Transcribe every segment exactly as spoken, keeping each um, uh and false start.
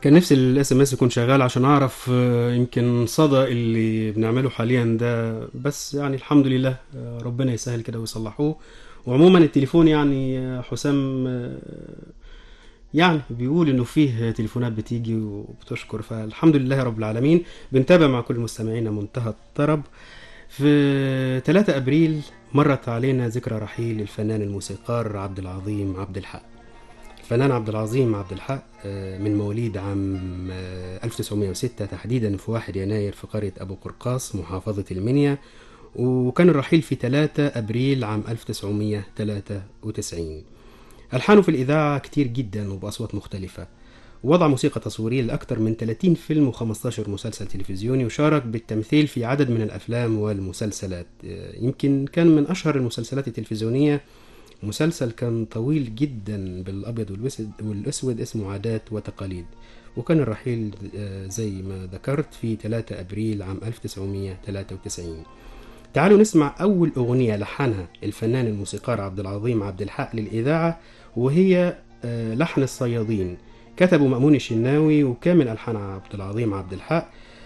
كان نفسي الاس ام اس يكون شغال عشان اعرف آه، يمكن صدى اللي بنعمله حاليا ده، بس يعني الحمد لله آه، ربنا يسهل كده ويصلحوه. وعموما التليفون يعني آه، حسام آه، يعني بيقول انه فيه تليفونات بتيجي وبتشكر، فالحمد لله رب العالمين. بنتابع مع كل مستمعينا منتهى الطرب. في ثلاثة ابريل مرت علينا ذكرى رحيل الفنان الموسيقار عبد العظيم عبد الحق. الفنان عبد العظيم عبد الحق آه، من مواليد عام آه، ألف وتسعمائة وستة تحديدا في واحد يناير في قرية أبو قرقاص محافظة المنيا. وكان الرحيل في ثلاثة أبريل عام ألف وتسعمائة وثلاثة وتسعين. ألحانه في الإذاعة كتير جدا وبأصوات مختلفة. وضع موسيقى تصويرية لأكثر من ثلاثين فيلم و15 مسلسل تلفزيوني، وشارك بالتمثيل في عدد من الأفلام والمسلسلات. آه، يمكن كان من أشهر المسلسلات التلفزيونية مسلسل كان طويل جدا بالأبيض والأسود والأسود اسمه عادات وتقاليد. وكان الرحيل آه، زي ما ذكرت في ثلاثة أبريل عام ألف وتسعمائة وثلاثة وتسعين. تعالوا نسمع أول أغنية لحنها الفنان الموسيقار عبد العظيم عبد الحق للإذاعة، وهي آه، لحن الصيادين. كتبه مأمون الشناوي وكان من ألحان عبد العظيم عبد الحق.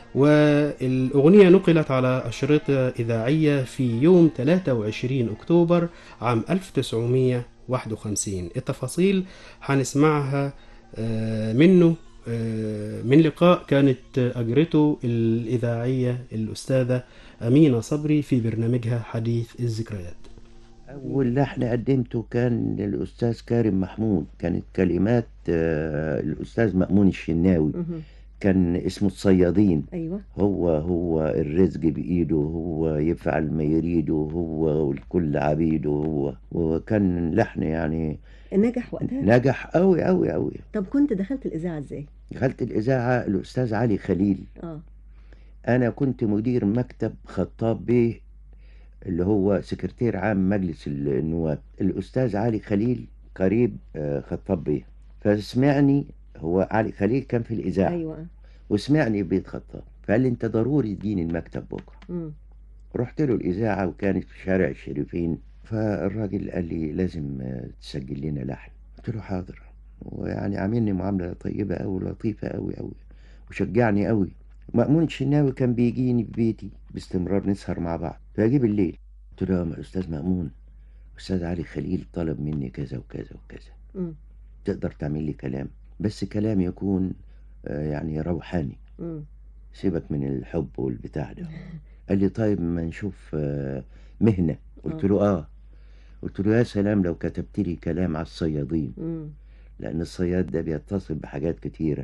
والأغنية نقلت على أشرطة إذاعية في يوم ثلاثة وعشرين أكتوبر عام ألف وتسعمائة وواحد وخمسين. التفاصيل هنسمعها آه، منه آه، من لقاء كانت أجرته الإذاعية الأستاذة أمينة صبري في برنامجها حديث الذكريات. أول لحن قدمته كان للأستاذ كارم محمود، كانت كلمات آه، الأستاذ مأمون الشناوي. مهم. كان اسمه الصيادين. ايوه. هو هو الرزق بإيده، هو يفعل ما يريده، هو والكل عبيده هو. وكان لحن يعني نجح وقتها. نجح أوي أوي أوي. طب كنت دخلت الاذاعه ازاي؟ دخلت الإذاعة الأستاذ علي خليل. اه. أنا كنت مدير مكتب خطاب بيه، اللي هو سكرتير عام مجلس النواب. الأستاذ علي خليل قريب آه، خطاب بيه، فسمعني. هو علي خليل كان في الإذاعة. ايوه. وسمعني بيت خطاب، فقال لي أنت ضروري تجيني المكتب بكرة. امم. رحت له الإذاعة وكانت في شارع الشريفين. فالراجل قال لي لازم آه، تسجل لنا لحن. قلت له حاضر. ويعني عاملني معاملة طيبة أوي، لطيفة أوي أوي، وشجعني أوي. مأمون الشناوي كان بيجيني في بيتي باستمرار، نسهر مع بعض. فأجي بالليل قلت له يا أستاذ مأمون، أستاذ علي خليل طلب مني كذا وكذا وكذا، امم. تقدر تعمل لي كلام، بس كلام يكون آه، يعني روحاني، امم. سيبك من الحب والبتاع ده. قال لي طيب ما نشوف آه، مهنة. قلت آه. له آه. قلت له يا سلام لو كتبت لي كلام على الصيادين، امم. لأن الصياد ده بيتصل بحاجات كتيرة،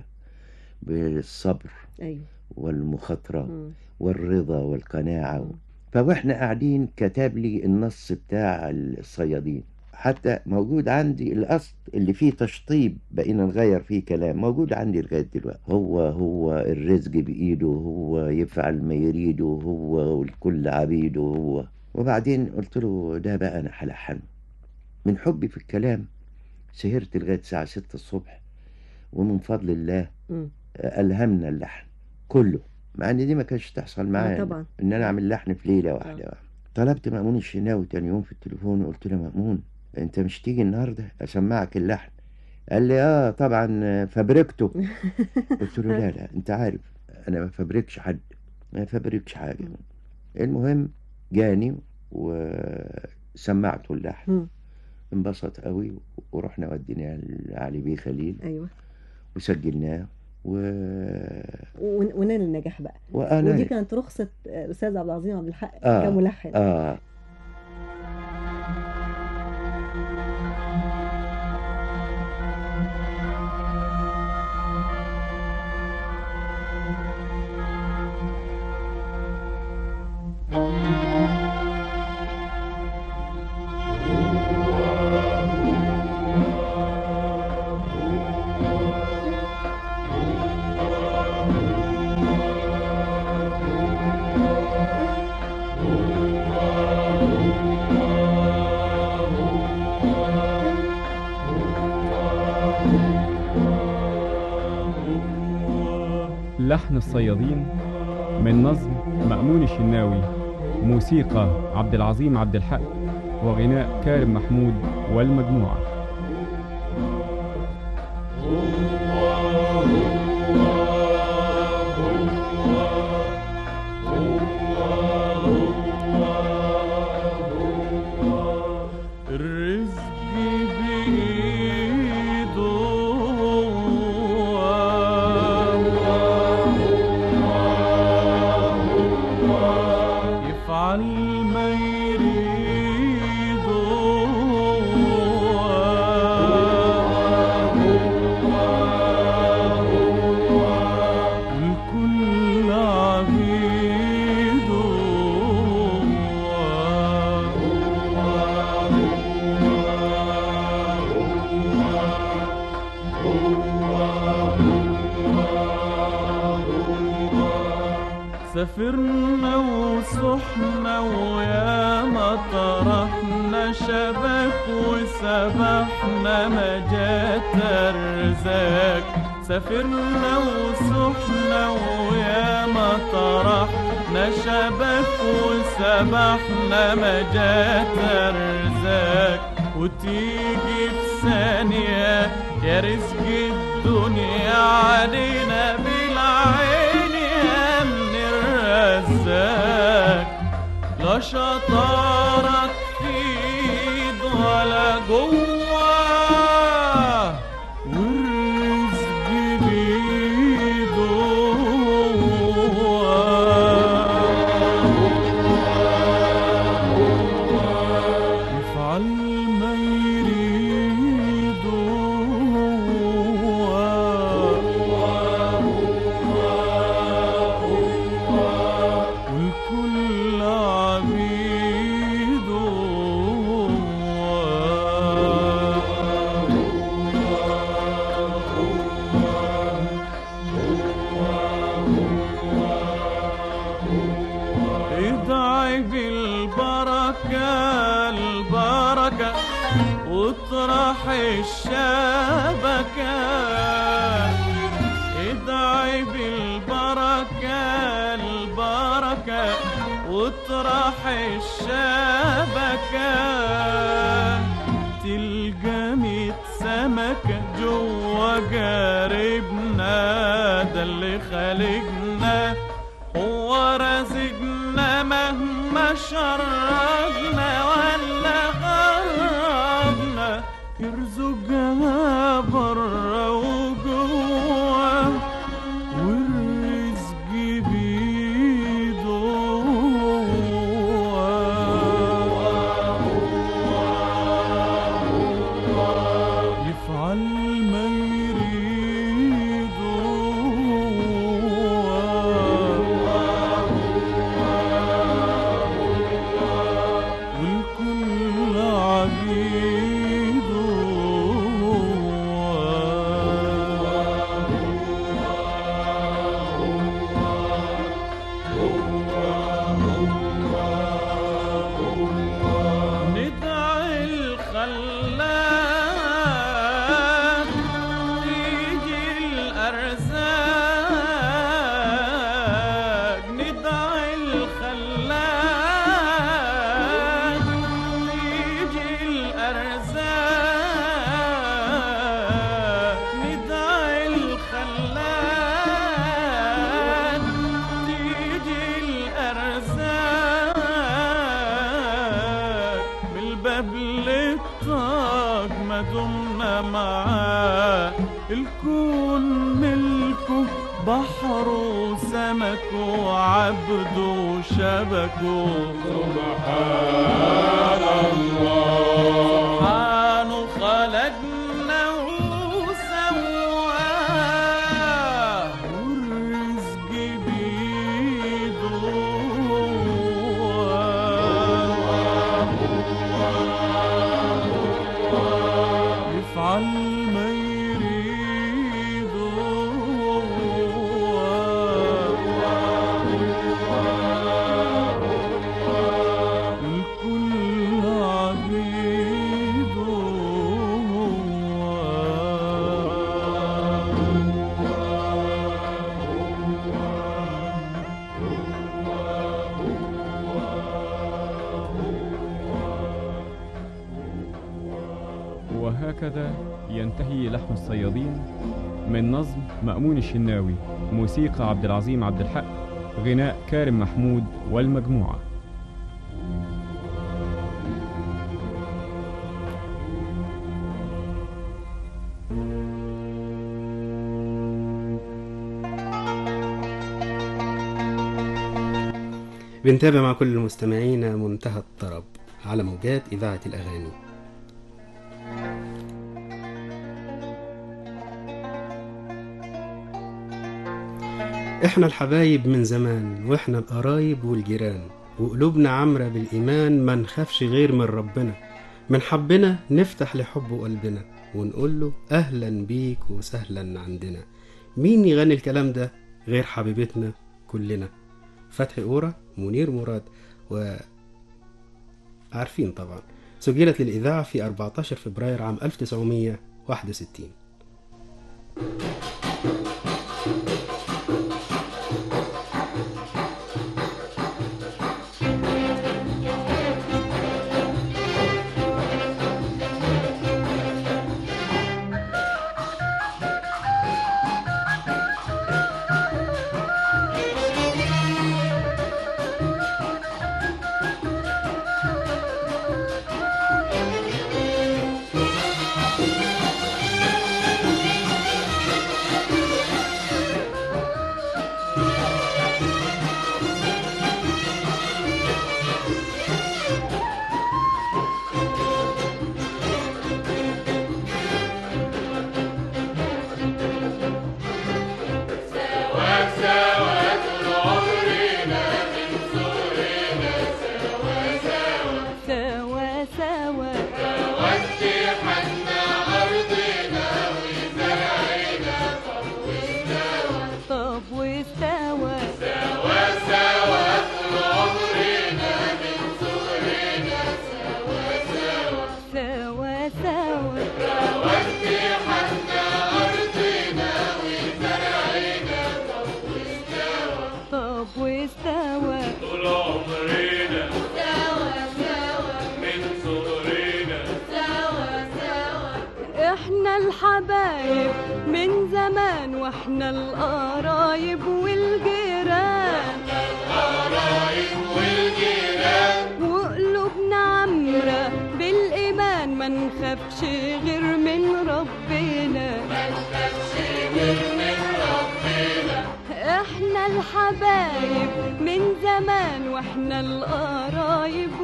بالصبر ايوه. والمخاطرة امم. والرضا والقناعة. مم. فواحنا قاعدين كتب لي النص بتاع الصيادين، حتى موجود عندي الأصل اللي فيه تشطيب، بقينا نغير فيه كلام، موجود عندي لغاية دلوقتي. هو هو الرزق بإيده، هو يفعل ما يريده، هو والكل عبيده هو. وبعدين قلت له ده بقى أنا هلحنه. من حبي في الكلام سهرت لغاية الساعة ستة الصبح، ومن فضل الله امم. ألهمنا اللحن كله، مع ان دي ما كانتش تحصل اه معايا طبعا. ان انا آه. اعمل لحن في ليله آه. واحده. طلبت مأمون الشناوي تاني يوم في التليفون وقلت له مأمون انت مش تيجي النهارده اسمعك اللحن؟ قال لي اه طبعا فبركته. قلت له لا لا انت عارف انا ما فبركش حد، ما فبركش حاجه. مم. المهم جاني وسمعته اللحن، مم. انبسط قوي، ورحنا وديناه لعلي بيه خليل ايوه. وسجلناه و... ون- ونال النجاح بقى. وانا ودي كانت رخصه آه، الاستاذ عبد العظيم عبد الحق اه كملحن. اه لحن الصيادين من نظم مأمون الشناوي، موسيقى عبد العظيم عبد الحق، وغناء كارم محمود والمجموعة. سافرنا وسحنا ويا ما طرحنا شبك وسبحنا ما جات الرزاق. سافرنا وسحنا ويا ما طرحنا شبك وسبحنا ما جات الرزاق. وتيجي في ثانية يا رزق الدنيا علينا بالعين يا من الرزاق. لا شطارة تفيد ولا جوه والرزق بيده يفعل ما يريد والكل عبيده. ادعي بالبركة البركة واطرح الشبكة. ادعي بالبركة البركة واطرح الشبكة. تلقى ميت سمكة جوا جاربنا. ده اللي خالقنا هو رازقنا مهما شرقنا ولا غربنا. يرزقها برا وجوا والرزق بيده يفعل ما يريد والكل عبيده. ندعي الخلاق تيجي الأرزاق. ندعي الخلاق تيجي الأرزاق. ندعي الخلاق تيجي الأرزاق. بالباب للطاق ما دمنا معاه. الكون ملكه بحر وسمك وعبد وشبك. سبحان الله سبحانه خلقنا وسواه والرزق بيده يفعل ما يريد الكل عبيده. وهكذا ينتهي لحن الصيادين من نظم مأمون الشناوي، موسيقى عبد العظيم عبد الحق، غناء كارم محمود والمجموعة. بنتابع مع كل المستمعين منتهى الطرب على موجات إذاعة الأغاني. احنا الحبايب من زمان واحنا القرايب والجيران، وقلوبنا عمرة بالإيمان ما نخافش غير من ربنا. من حبنا نفتح لحبه قلبنا ونقول له أهلا بيك وسهلا عندنا. مين يغني الكلام ده غير حبيبتنا كلنا؟ فتحي أورا، منير مراد، وعارفين طبعا. سجلت للإذاعة في أربعة عشر فبراير عام ألف وتسعمية وواحد وستين. الحبايب من زمان واحنا القرايب والجيران، القرايب والجيران، وقلوبنا عمرة بالإيمان ما نخافش غير من ربنا، ما نخافش غير من ربنا. احنا الحبايب من زمان واحنا القرايب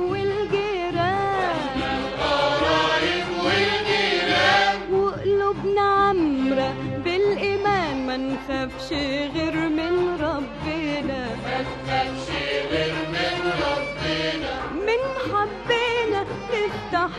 والجيران، القرايب والجيران، وقلوبنا عمرة بالإيمان ما نخافش غير من ربنا، ما نخافش غير من ربنا. من حبينا نفتح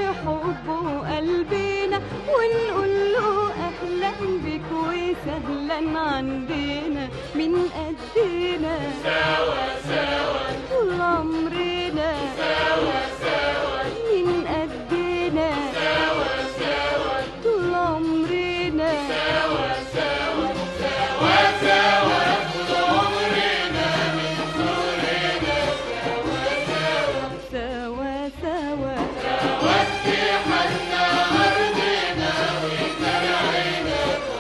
لحبه قلبينا ونقول له أهلا بك وسهلا عندنا من قدنا، سوا سوا طول عمرنا سوا سوا من قدنا، سوا سوا طول عمرنا سوا سوا سوا سوا طول عمرنا من صغرنا، سوا سوا سوا سوا وفي حالنا أرضنا وزرعنا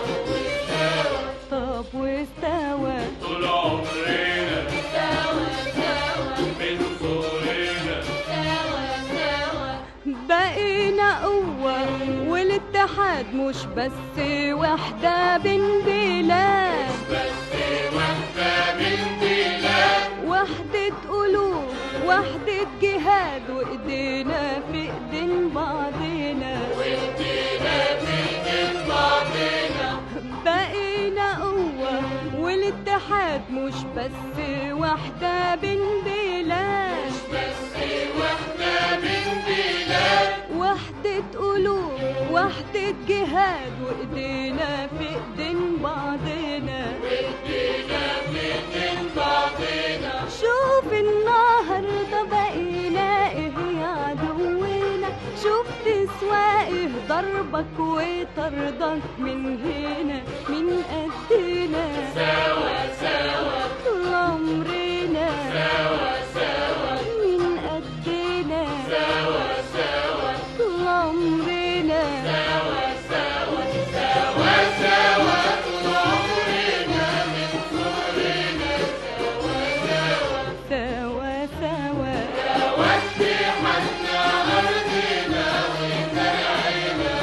طب واستوى طول عمرنا، سوا سوا من صغرنا، سوا سوا بقينا قوة والاتحاد مش بس وحدة بين بلاد، بس وحدة من بلاد، وحدة قلوب وحدة جهاد وإيدينا في إيدين بعضنا، وإيدينا في إيدين بعضنا. بقينا قوة والاتحاد مش بس وحدة بين بلاد، بس وحدة من بلاد، وحدة قلوب وحدة جهاد وإيدينا في إيدين بعضنا، وإيدينا في إيدين بعضنا. شوف النهاردة بقينا إيه يا عدونا، شوف تسوى إيه ضربك وطردك من هنا من قدنا، سوا سوا طول عمرنا سوا سوا من قدنا، سوا سوا طول عمرنا سوا سوا سوا سوا طول عمرنا من صغرنا، سوا سوا سوا سوا وفي حالنا أرضنا وزرعنا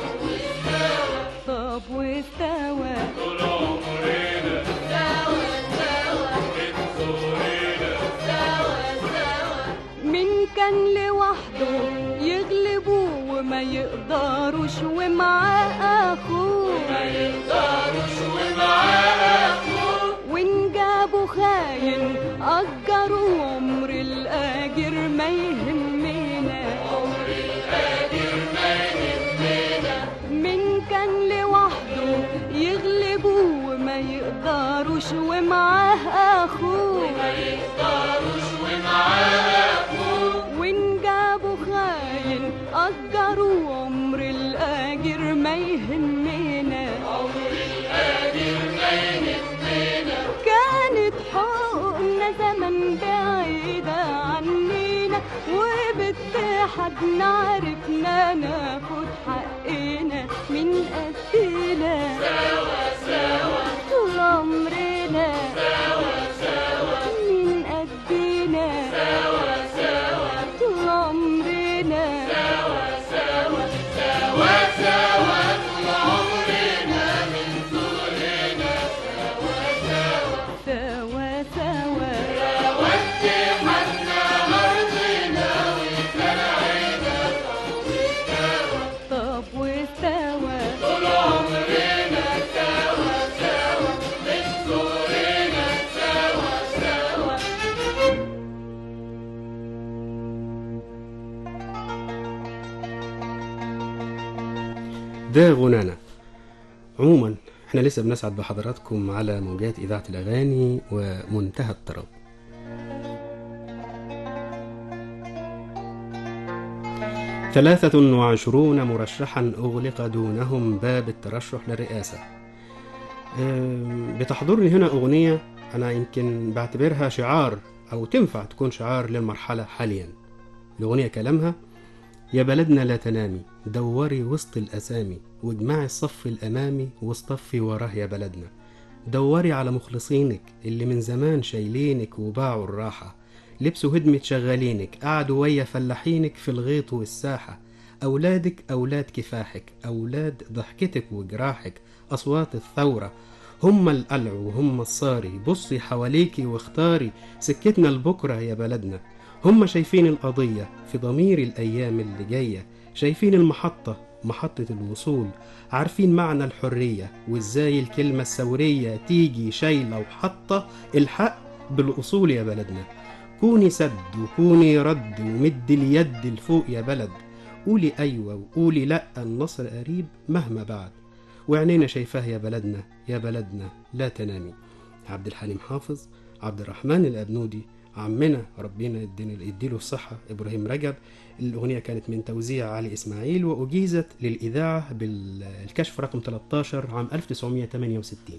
طب واستوى طول عمرنا، سوا سوا من صغرنا، سوا سوا من كان لوحده يغلبوه وما يقدروش ومعاه أخوه، ما يقدروش ومعاه أخوه، وإن جابوا خاين أجروا عمر الآجر ما يهمنا، عمر الآجر ما يهمنا. من كان لوحده يغلبوه وما يقدروش ومعاه أخوه، ما يقدروش ومعاه أخوه. وإن جابوا خاين أجروا عمر الآجر ما يهمنا، عمر الآجر ما يهمنا. كانت حقوقنا زمن بعيدة عنينا، وباتحادنا عرفنا ناخد حقنا من قدنا سوا سوا طول عمرنا، سوا سوا من قدنا سوا سوا طول عمرنا، سوا سوا سوا سوا طول عمرنا من صغرنا. سوا سوا سوا سوا سوا اتحدنا أرضنا وزرعنا. طب واستوى طول عمرنا سوا سوا من صغرنا. سوا سوا ده غنانا. عموما احنا لسه بنسعد بحضراتكم على موجات إذاعة الأغاني ومنتهى الطرب. ثلاثة وعشرون مرشحا أغلق دونهم باب الترشح للرئاسة. أم، بتحضرني هنا أغنية أنا يمكن بعتبرها شعار أو تنفع تكون شعار للمرحلة حاليا. الأغنية كلامها: يا بلدنا لا تنامي، دوري وسط الأسامي، واجمعي الصف الأمامي واصطفي وراه يا بلدنا. دوري على مخلصينك اللي من زمان شايلينك وباعوا الراحة، لبسوا هدمة شغالينك، قعدوا ويا فلاحينك في الغيط والساحة. أولادك أولاد كفاحك، أولاد ضحكتك وجراحك، أصوات الثورة هم القلع وهم الصاري. بصي حواليكي واختاري سكتنا لبكرة يا بلدنا. هم شايفين القضية في ضمير الأيام اللي جاية، شايفين المحطة محطة الوصول، عارفين معنى الحرية وإزاي الكلمة الثورية تيجي شايلة وحطة الحق بالأصول يا بلدنا. كوني سد وكوني رد ومد اليد لفوق يا بلد. قولي أيوة وقولي لأ، النصر قريب مهما بعد، وعينينا شايفاه يا بلدنا. يا بلدنا لا تنامي. عبد الحليم حافظ، عبد الرحمن الأبنودي، عمنا ربنا يديله الصحة إبراهيم رجب. الأغنية كانت من توزيع علي إسماعيل وأجيزت للإذاعة بالكشف رقم ثلاثة عشر عام ألف وتسعمائة وثمانية وستين.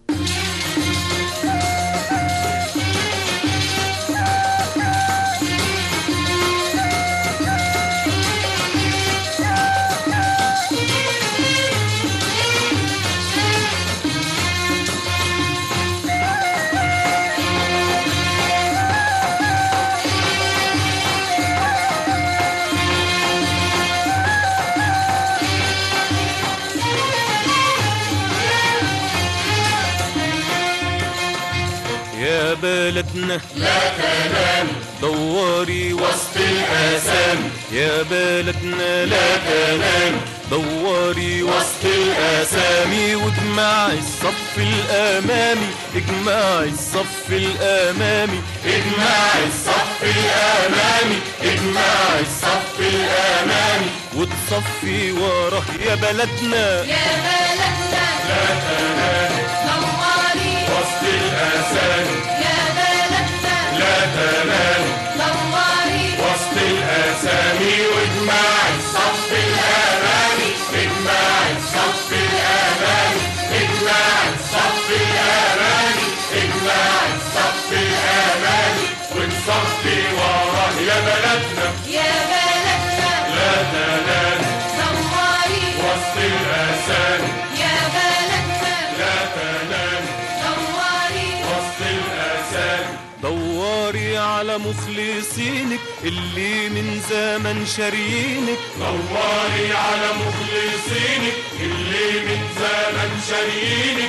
يا بلدنا لا تنام، دوري وسط الآثام. يا بلدنا لا تنام، دوري وسط الآثام. واجمعي الصف الأمامي، اجمعي الصف الأمامي، اجمعي الصف الأمامي، اجمعي الصف الأمامي. وتصفي وراه يا بلدنا. يا بلدنا لا تنام، نوري وسط الآثام. يا بلدنا لا تنام، نوري وسط الآثام. واجمعي الصف الأمامي، اجمعي الصف الأمامي، اجمعي الصف الأمامي، اجمعي الصف الأمامي. ونصفي وراه يا بلدنا. يا بلدنا لا تنام، نوري وسط الآثام. يا بلدنا لا تنام، نوري وسط الآثام. دوري على مخلصينك اللي من زمن شاريينك. دوري على مخلصينك اللي من زمن شاريينك.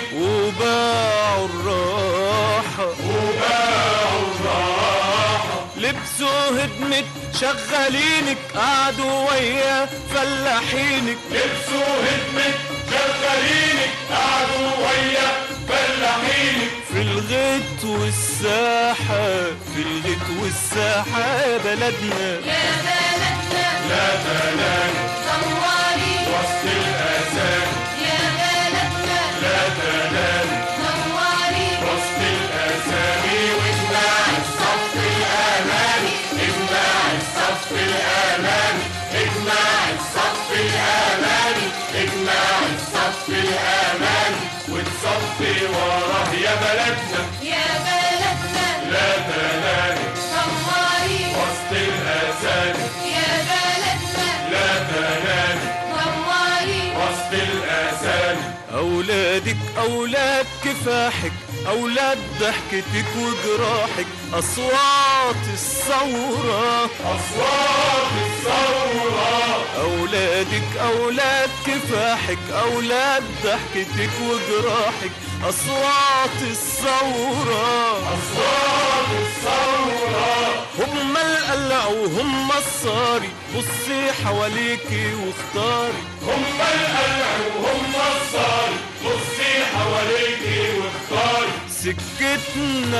وباعوا الراحة وباعوا الراحة، لبسوا هدمة شغالينك، قعدوا ويا فلاحينك. لبسوا هدمة شغالينك، قعدوا ويا فلاحينك. في الغيط والساحة، في الغيط والساحة يا بلدنا. يا بلدنا لا تنام، نوري وسط الآثام. يا بلدنا لا تنام، نوري وسط الآثام. واجمعي وراه يا بلدنا يا بلدنا لا تنامي نوري وسط الأسامي يا بلدنا لا تنامي نوري وسط الأسامي أولادك أولاد كفاحك، أولاد ضحكتك وجراحك، أصوات الثورة أصوات الثورة أولادك أولاد كفاحك، أولاد ضحكتك وجراحك، أصوات الثورة أصوات الثورة هم القلع وهم الصاري، بصي حواليكي واختاري هم القلع وهم الصاري، بصي حواليكي واختاري سكتنا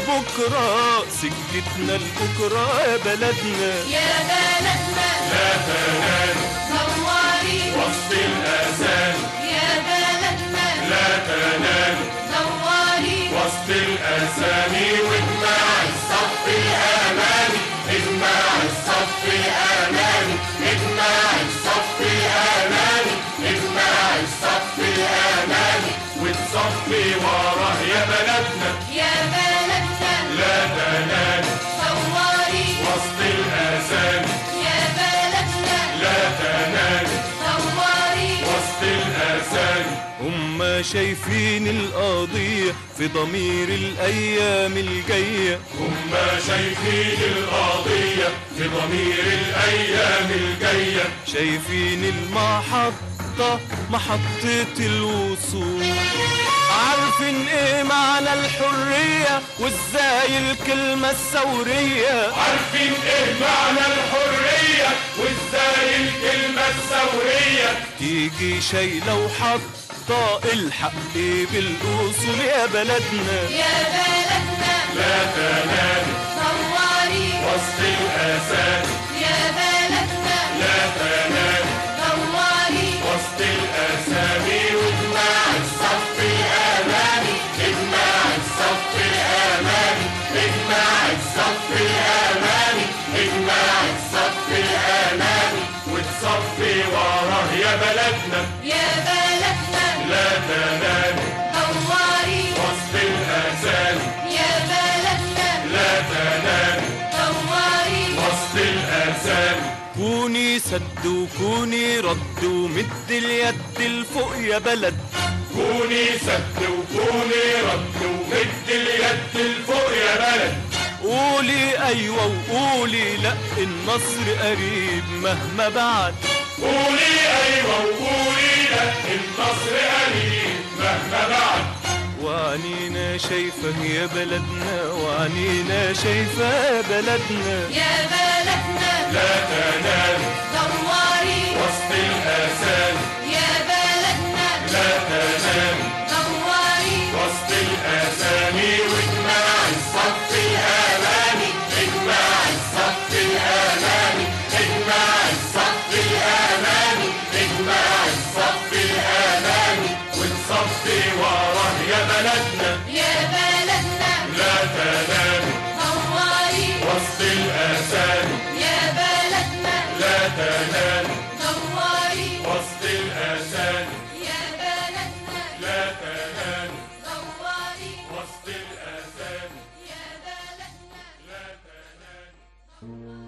لبكرة، سكتنا لبكرة يا بلدنا يا بلدنا لا تنامي نوري وسط الأسامي يا بلدنا لا تنامي نوري وسط الأسامي واجمع الصف الأمامي اجمع الصف الأمامي اجمع الصف الأمامي اجمع الصف الأمامي وتصفي وراه يا بلدنا يا بلدنا لا تنامي نوري وسط الأسامي يا بلدنا لا تنامي نوري وسط الأسامي هم شايفين القضية في ضمير الأيام الجاية، هم شايفين القضية في ضمير الأيام الجاية شايفين المحطة محطة الوصول، عارفين ايه معنى الحرية وازاي الكلمة الثورية، عارفين ايه معنى الحرية وازاي الكلمة الثورية تيجي شايلة وحاطة الحق بالأصول يا بلدنا يا بلدنا لا تنامي نوري وسط الأسامي يا بلدنا لا تنامي نوري وسط الأسامي واجمع الصف الأمامي اجمع الصف الأمامي اجمع الصف الأمامي اجمع الصف الأمامي وتصفي وراه يا بلدنا يا بلدنا لا تنامي نوري وسط الأسامي يا بلدنا لا تنامي نوري وسط الأسامي كوني سد وكوني رد ومد اليد لفوق يا بلد، كوني سد وكوني رد ومد اليد لفوق يا بلد قولي أيوة وقولي لأ النصر قريب مهما بعد، قولي أيوة وقولي لا النصر قريب مهما بعد وعنينا شايفة يا بلدنا وعنينا شايفة يا بلدنا يا بلدنا لا تنامي نوري وسط الأسامي يا بلدنا لا تنامي نوري وسط الأسامي واجمع الصف الأمامي اجمع الصف الأمامي اجمع الصف الأمامي اجمع الصف الأمامي وتصفي وراه يا بلدنا يا بلدنا لا تنامي نوري وسط الأسامي يا بلدنا لا تنامي نوري وسط الأسامي يا بلدنا لا تنامي نوري وسط الأسامي يا بلدنا لا تنامي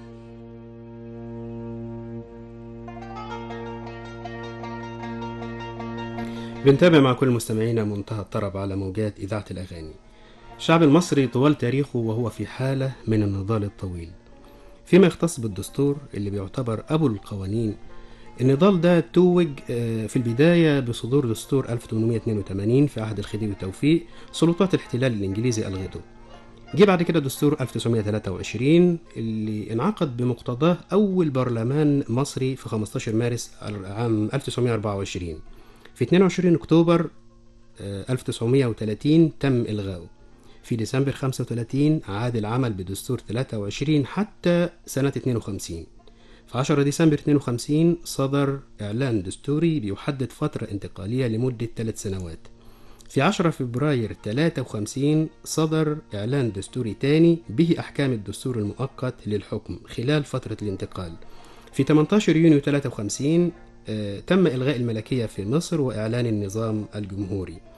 بنتابع مع كل مستمعينا منتهى الطرب على موجات إذاعة الأغاني. الشعب المصري طوال تاريخه وهو في حالة من النضال الطويل. فيما يختص بالدستور اللي بيعتبر أبو القوانين، النضال ده توج في البداية بصدور دستور ألف وثمانمائة واثنين وثمانين في عهد الخديوي توفيق، سلطات الاحتلال الإنجليزي ألغته. جه بعد كده دستور ألف وتسعمائة وثلاثة وعشرين اللي انعقد بمقتضاه أول برلمان مصري في خمسة عشر مارس عام ألف وتسعمائة وأربعة وعشرين. في اثنين وعشرين أكتوبر ألف وتسعمائة وثلاثين تم إلغاؤه. في ديسمبر خمسة وثلاثين عاد العمل بدستور ثلاثة وعشرين حتى سنة اثنين وخمسين. في عشرة ديسمبر اثنين وخمسين صدر إعلان دستوري بيحدد فترة انتقالية لمدة ثلاث سنوات. في عشرة فبراير ثلاثة وخمسين صدر إعلان دستوري تاني به أحكام الدستور المؤقت للحكم خلال فترة الانتقال. في ثمانية عشر يونيو ثلاثة وخمسين آه، تم إلغاء الملكية في مصر وإعلان النظام الجمهوري.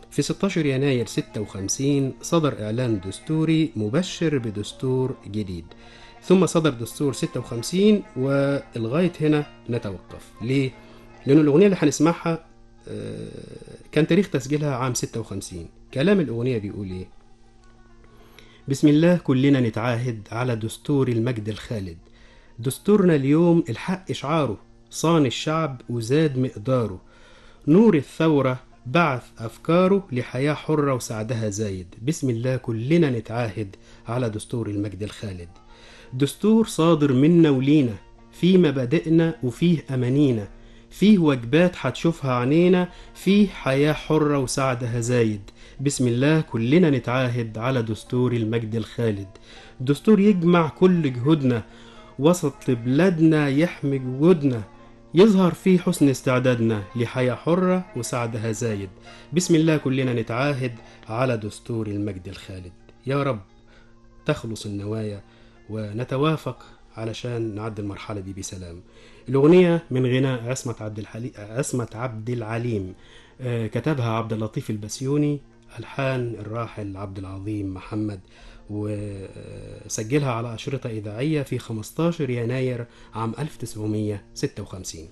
في ستاشر يناير ستة وخمسين صدر إعلان دستوري مبشر بدستور جديد، ثم صدر دستور ستة وخمسين، ولغاية هنا نتوقف. ليه؟ لأن الأغنية اللي هنسمعها كان تاريخ تسجيلها عام ستة وخمسين. كلام الأغنية بيقول إيه؟ بسم الله كلنا نتعاهد على دستور المجد الخالد، دستورنا اليوم الحق إشعاره، صان الشعب وزاد مقداره، نور الثورة بعث أفكاره لحياة حرة وسعدها زايد. بسم الله كلنا نتعاهد على دستور المجد الخالد، دستور صادر منا ولينا، فيه مبادئنا وفيه أمانينا، فيه واجبات هتشوفها عينينا، فيه حياة حرة وسعدها زايد. بسم الله كلنا نتعاهد على دستور المجد الخالد، دستور يجمع كل جهودنا وسط بلادنا، يحمي جهودنا، يظهر فيه حسن استعدادنا لحياة حرة وسعدها زايد. بسم الله كلنا نتعاهد على دستور المجد الخالد. يا رب تخلص النوايا ونتوافق علشان نعدي المرحلة دي بسلام. الأغنية من غناء عصمت عبد الحليم عصمت عبد العليم، آه كتبها عبد اللطيف البسيوني، ألحان الراحل عبد العظيم محمد، وسجلها على أشرطة إذاعية في خمستاشر يناير عام ألف وتسعمية وستة وخمسين.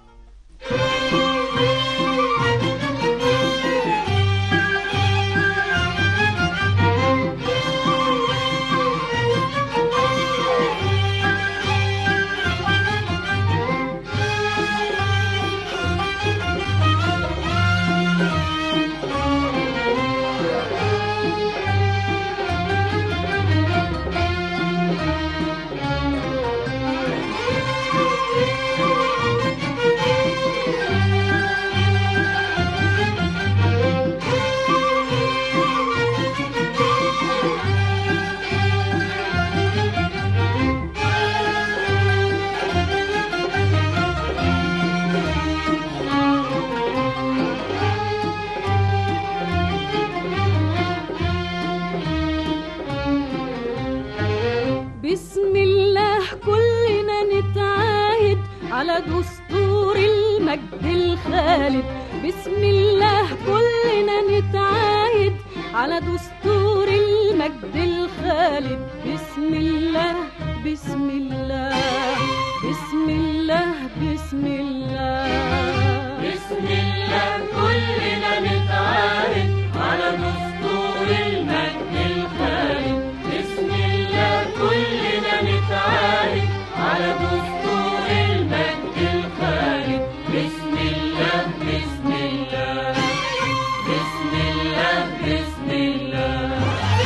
بسم الله كلنا نتعاهد على دستور المجد الخالد، بسم الله كلنا نتعاهد على دستور المجد الخالد. بسم الله بسم الله بسم الله بسم الله بسم الله كلنا نتعاهد على دستور المجد الخالد، بسم الله كلنا نتعاهد على دستور المجد الخالد. بسم الله بسم الله بسم الله بسم الله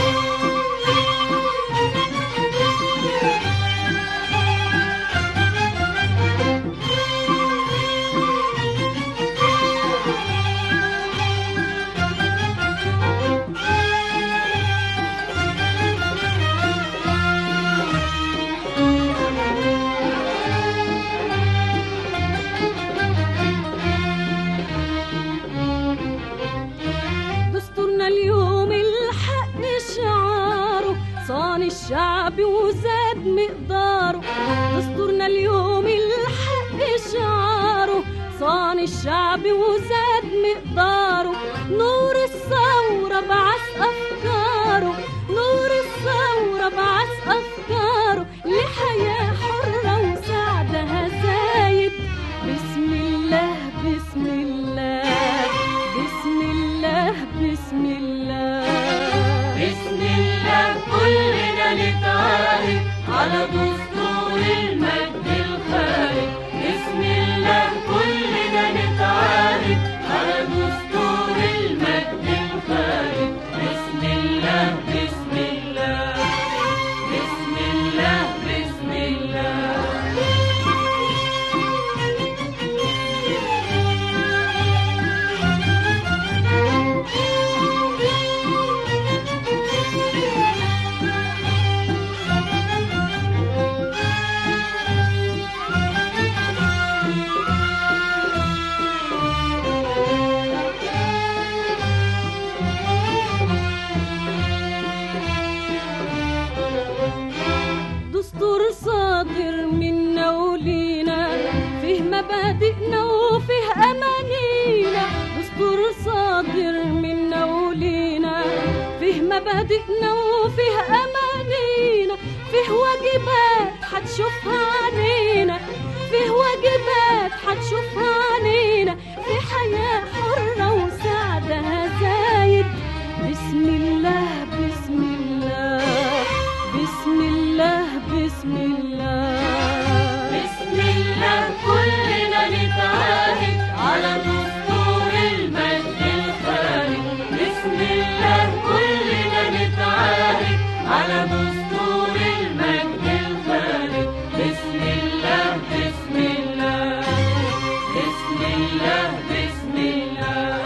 الشعب وزاد مقداره، دستورنا اليوم الحق شعاره، صان الشعب وزاد مقداره، نور الثورة بعث أفكاره، نور الثورة بعث أفكاره لحياة حرة وسعدها زايد. بسم الله بسم الله بسم الله بسم الله بسم الله كلنا نتعاهد على دستور المجد الخالد، بسم الله كلنا نتعاهد على دستور المجد الخالد. بسم الله بسم الله بسم الله بسم الله مبادئنا وفيه أمانينا، فيه واجبات هتشوفها عنينا، فيه واجبات هتشوفها عنينا، في حياة حرة وسعدها زايد. بسم الله بسم الله بسم الله بسم الله بسم الله كلنا نتعاهد على دستور المجد الخالد. بسم الله كلنا نتعاهد على دستور المجد الخالد. بسم الله بسم الله بسم الله بسم الله.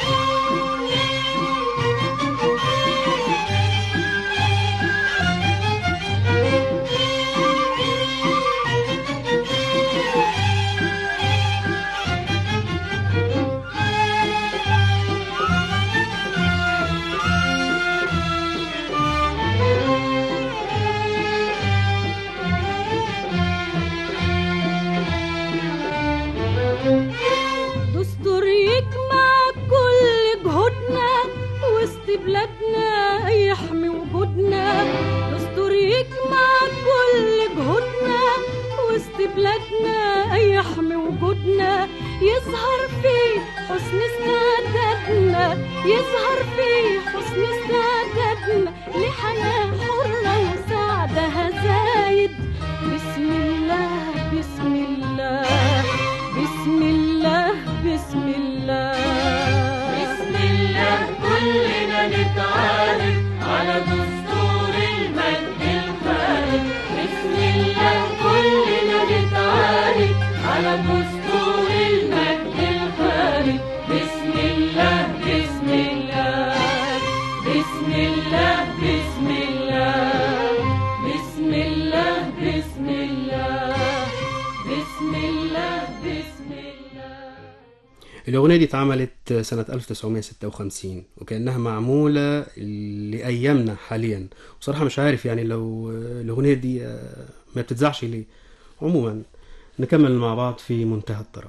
دستور يجمع كل جهودنا وسط بلادنا يحمي وجودنا. دستور يجمع كل جهودنا وسط بلادنا يحمي وجودنا. يظهر فيه حسن استعدادنا، يظهر فيه حسن استعدادنا لحياة حرة وسعدها زايد. بسم الله بسم الله بسم الله بسم الله بسم الله كلنا نتعاهد على دستور المجد الخالد. بسم الله كلنا نتعاهد على دستور المجد الخالد. بسم الله بسم الله بسم الله بسم الله بسم الله بسم الله بسم الله بسم الله. الأغنية دي اتعملت سنة ألف وتسعمائة وستة وخمسين وكأنها معمولة لأيامنا حاليا. بصراحة مش عارف يعني لو الأغنية دي ما بتتذاعش ليه. عموما نكمل مع بعض في منتهى الطرب.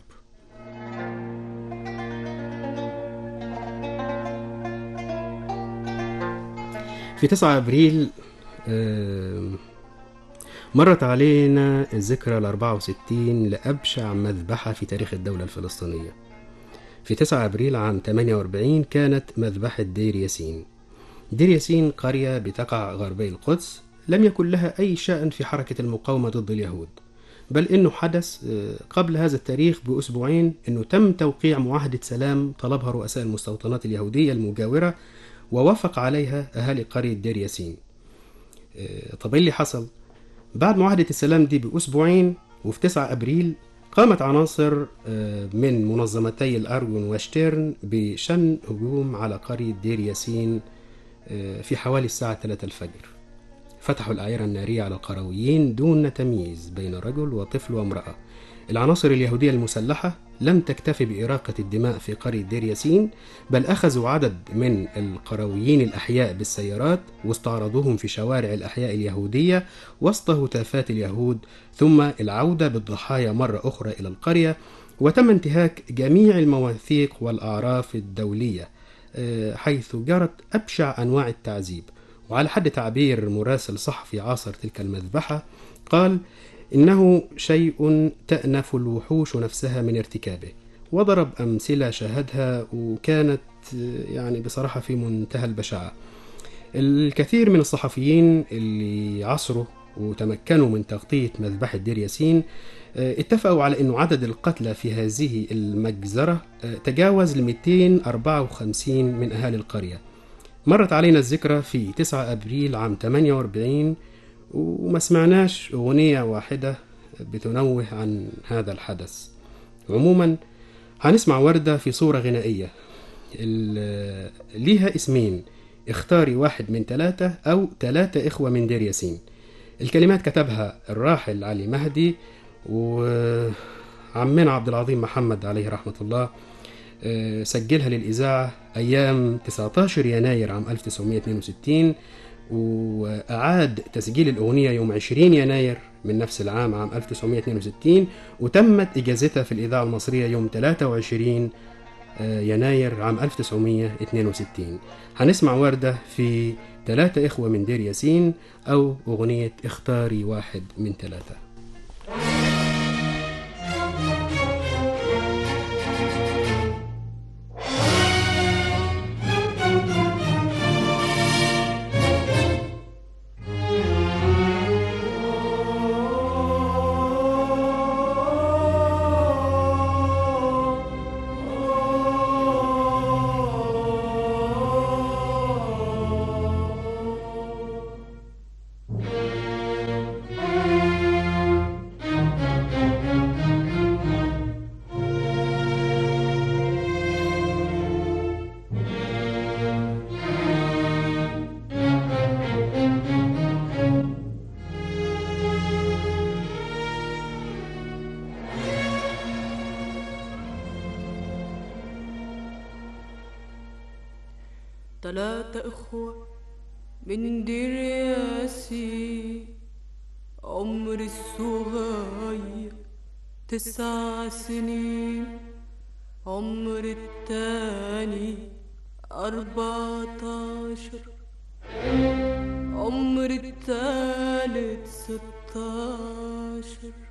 في تسعة أبريل مرت علينا الذكرى الأربعة وستين لأبشع مذبحة في تاريخ الدولة الفلسطينية. في تسعة أبريل عام ثمانية وأربعين كانت مذبحة دير ياسين. دير ياسين قرية بتقع غربي القدس، لم يكن لها أي شأن في حركة المقاومة ضد اليهود، بل إنه حدث قبل هذا التاريخ بأسبوعين إنه تم توقيع معاهدة سلام طلبها رؤساء المستوطنات اليهودية المجاورة، ووافق عليها أهالي قرية دير ياسين. طب اللي حصل بعد معاهدة السلام دي بأسبوعين وفي تسعة أبريل قامت عناصر من منظمتي الأرجون وشتيرن بشن هجوم على قرية دير ياسين في حوالي الساعة ثلاثة الفجر. فتحوا الأعيرة النارية على القرويين دون تمييز بين رجل وطفل وامرأة. العناصر اليهودية المسلحة لم تكتفي بإراقة الدماء في قرية دير ياسين، بل أخذوا عدد من القرويين الأحياء بالسيارات واستعرضوهم في شوارع الأحياء اليهودية وسط هتافات اليهود، ثم العودة بالضحايا مرة أخرى إلى القرية، وتم انتهاك جميع المواثيق والأعراف الدولية حيث جرت أبشع أنواع التعذيب. وعلى حد تعبير مراسل صحفي عاصر تلك المذبحة قال إنه شيء تأنف الوحوش نفسها من ارتكابه، وضرب أمثلة شاهدها وكانت يعني بصراحة في منتهى البشاعة. الكثير من الصحفيين اللي عصروا وتمكنوا من تغطية مذبحة دير ياسين اتفقوا على أنه عدد القتلى في هذه المجزرة تجاوز ل مئتين وأربعة وخمسين من أهالي القرية. مرت علينا الذكرى في تسعة أبريل عام ثمانية وأربعين وما سمعناش أغنية واحدة بتنوه عن هذا الحدث. عموما هنسمع وردة في صورة غنائية ليها اسمين، اختاري واحد من ثلاثة أو ثلاثة إخوة من دير ياسين. الكلمات كتبها الراحل علي مهدي وعمنا عبد العظيم محمد عليه رحمة الله، سجلها للإذاعة أيام تسعة عشر يناير عام ألف وتسعمائة واثنين وستين، وأعاد تسجيل الأغنية يوم عشرين يناير من نفس العام عام ألف وتسعمائة واثنين وستين، وتمت إجازتها في الإذاعة المصرية يوم ثلاثة وعشرين يناير عام ألف وتسعمائة واثنين وستين. هنسمع وردة في ثلاثة إخوة من دير ياسين أو أغنية اختاري واحد من ثلاثة. تلاتة إخوة من دير ياسين، عمر الصغير تسع سنين، عمر التاني أربعتاشر، عمر التالت ستاشر.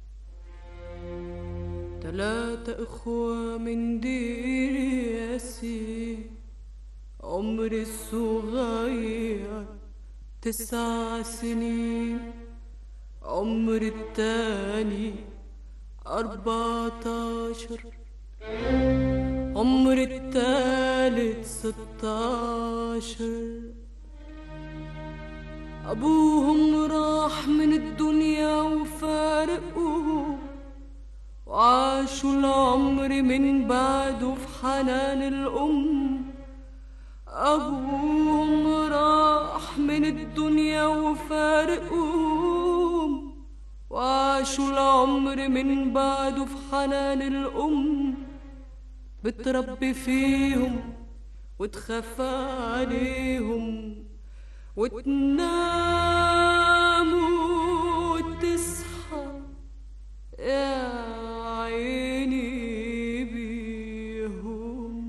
تلاتة إخوة من دير ياسين، عمر الصغير تسع سنين، عمر التاني أربعتاشر، عمر التالت ستاشر. أبوهم راح من الدنيا وفارقهم، وعاشوا العمر من بعده في حنان الأم. أبوهم راح من الدنيا وفارقهم، وعاشوا العمر من بعده في حنان الأم. بتربي فيهم وتخاف عليهم، وتنام وتصحى يا عيني بيهم.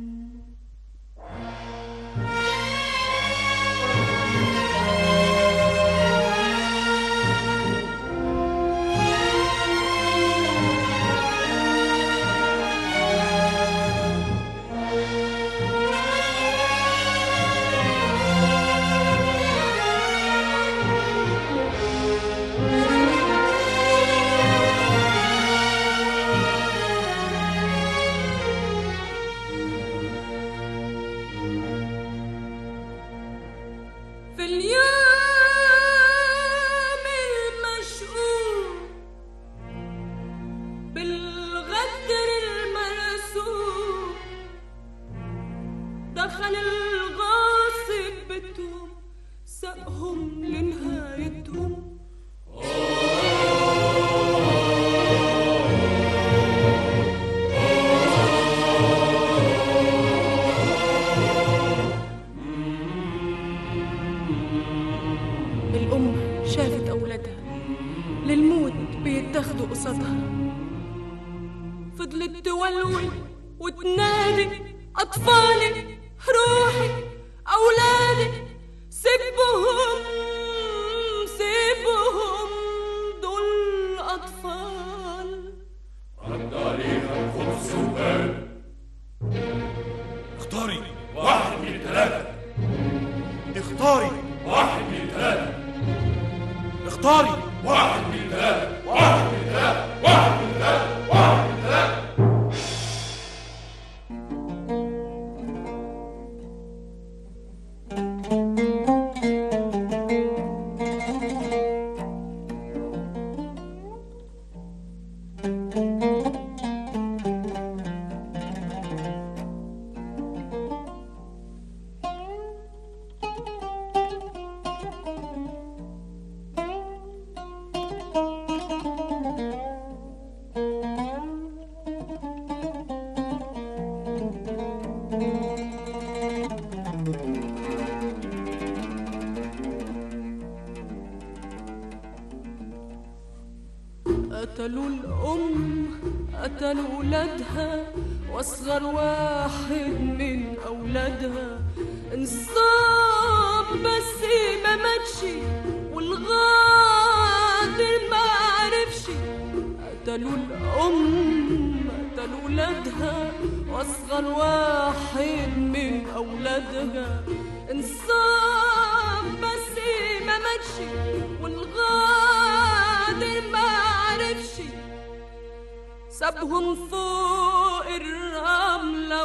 فضلت تولول وتنادي أطفالي، روحي أولادي، سيبهم سيبهم دول أطفال. رد عليها خبز وقال اختاري واحد من ثلاثة، اختاري واحد من ثلاثة، اختاري واحد من ثلاثة، واحد من ثلاثة، واحد من ثلاثة، واحد من ثلاثة. قتلوا الأم، قتلوا ولادها، واصغر واحد من أولادها انصاب بس والغادر ما عرفش. قتلوا الأم قتلوا ولادها وأصغر واحد من أولادها. انصاب بس ما ماتش والغادر ما عرفش. سابهم فوق الرملة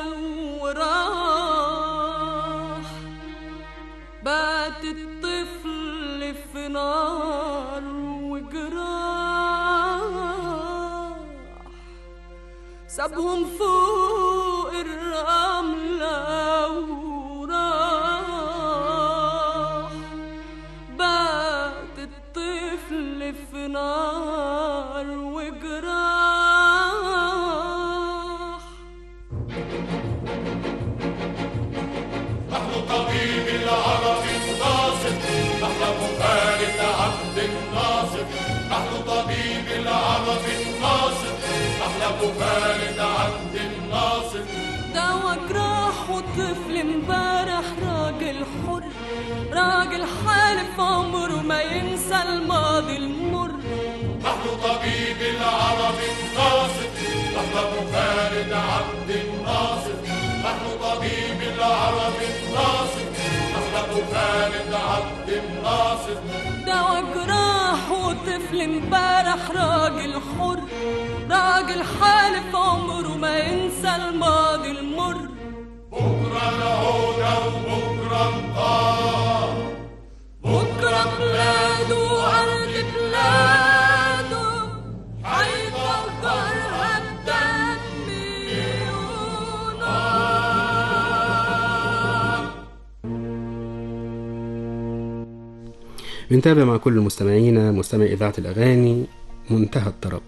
وراح. بات الطفل في نار وجراح. سابهم فوق الرملة وراح. بات الطفل في نار وجراح. نحن طبيب العرب الناصر نحلم خالد عبد الناصر. نحن طبيب العرب الناصر نحلم خالد عبد الناصر. دوا جراح وطفل امبارح راجل حر. راجل حالف عمره ما ينسى الماضي المر. نحن طبيب العرب الناصر نحلم خالد عبد الناصر. نحن طبيب العرب الناصر نحلم خالد عبد الناصر. دوا جراح وطفل امبارح راجل حر. راجل حالف عمره ما ينسى الماضي المر. بكرة العودة وبكرة الطار. بكرة بلاده وأرض بلاده حيفكرها بدم ونار. بنتابع مع كل المستمعين مستمع إذاعة الأغاني منتهى الطرب.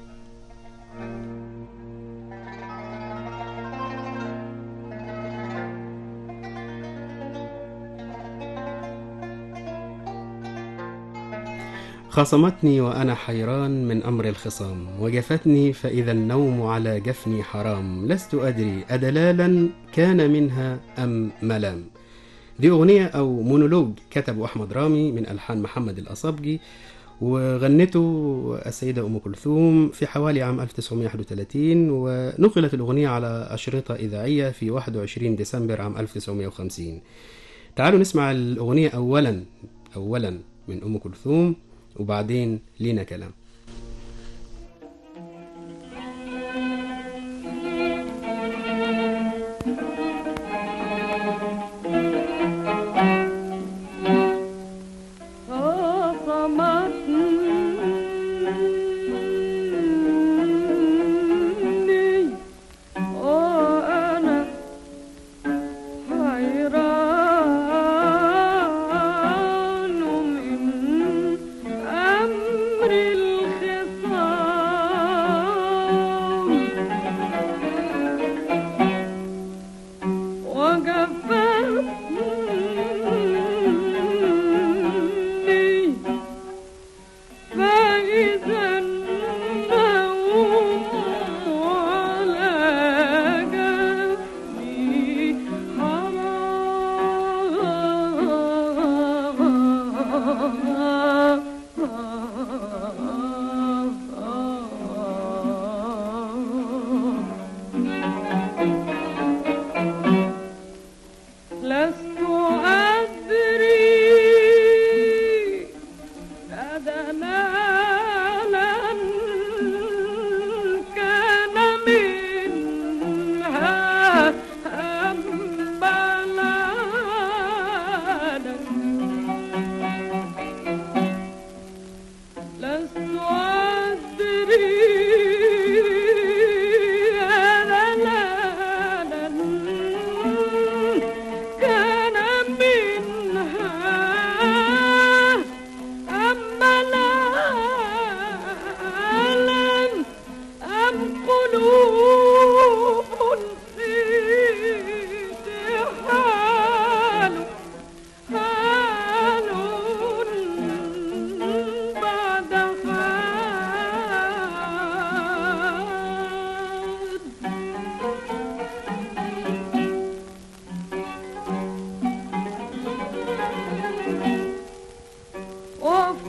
خاصمتني وأنا حيران من أمر الخصام. وجفتني فإذا النوم على جفني حرام. لست أدري أدلالا كان منها أم ملام. دي أغنية أو مونولوج كتبه أحمد رامي من ألحان محمد الأصابجي وغنته السيدة أم كلثوم في حوالي عام ألف وتسعمائة وواحد وثلاثين. ونقلت الأغنية على أشرطة إذاعية في واحد وعشرين ديسمبر عام ألف وتسعمائة وخمسين. تعالوا نسمع الأغنية أولا أولا من أم كلثوم وبعدين لينا كلام.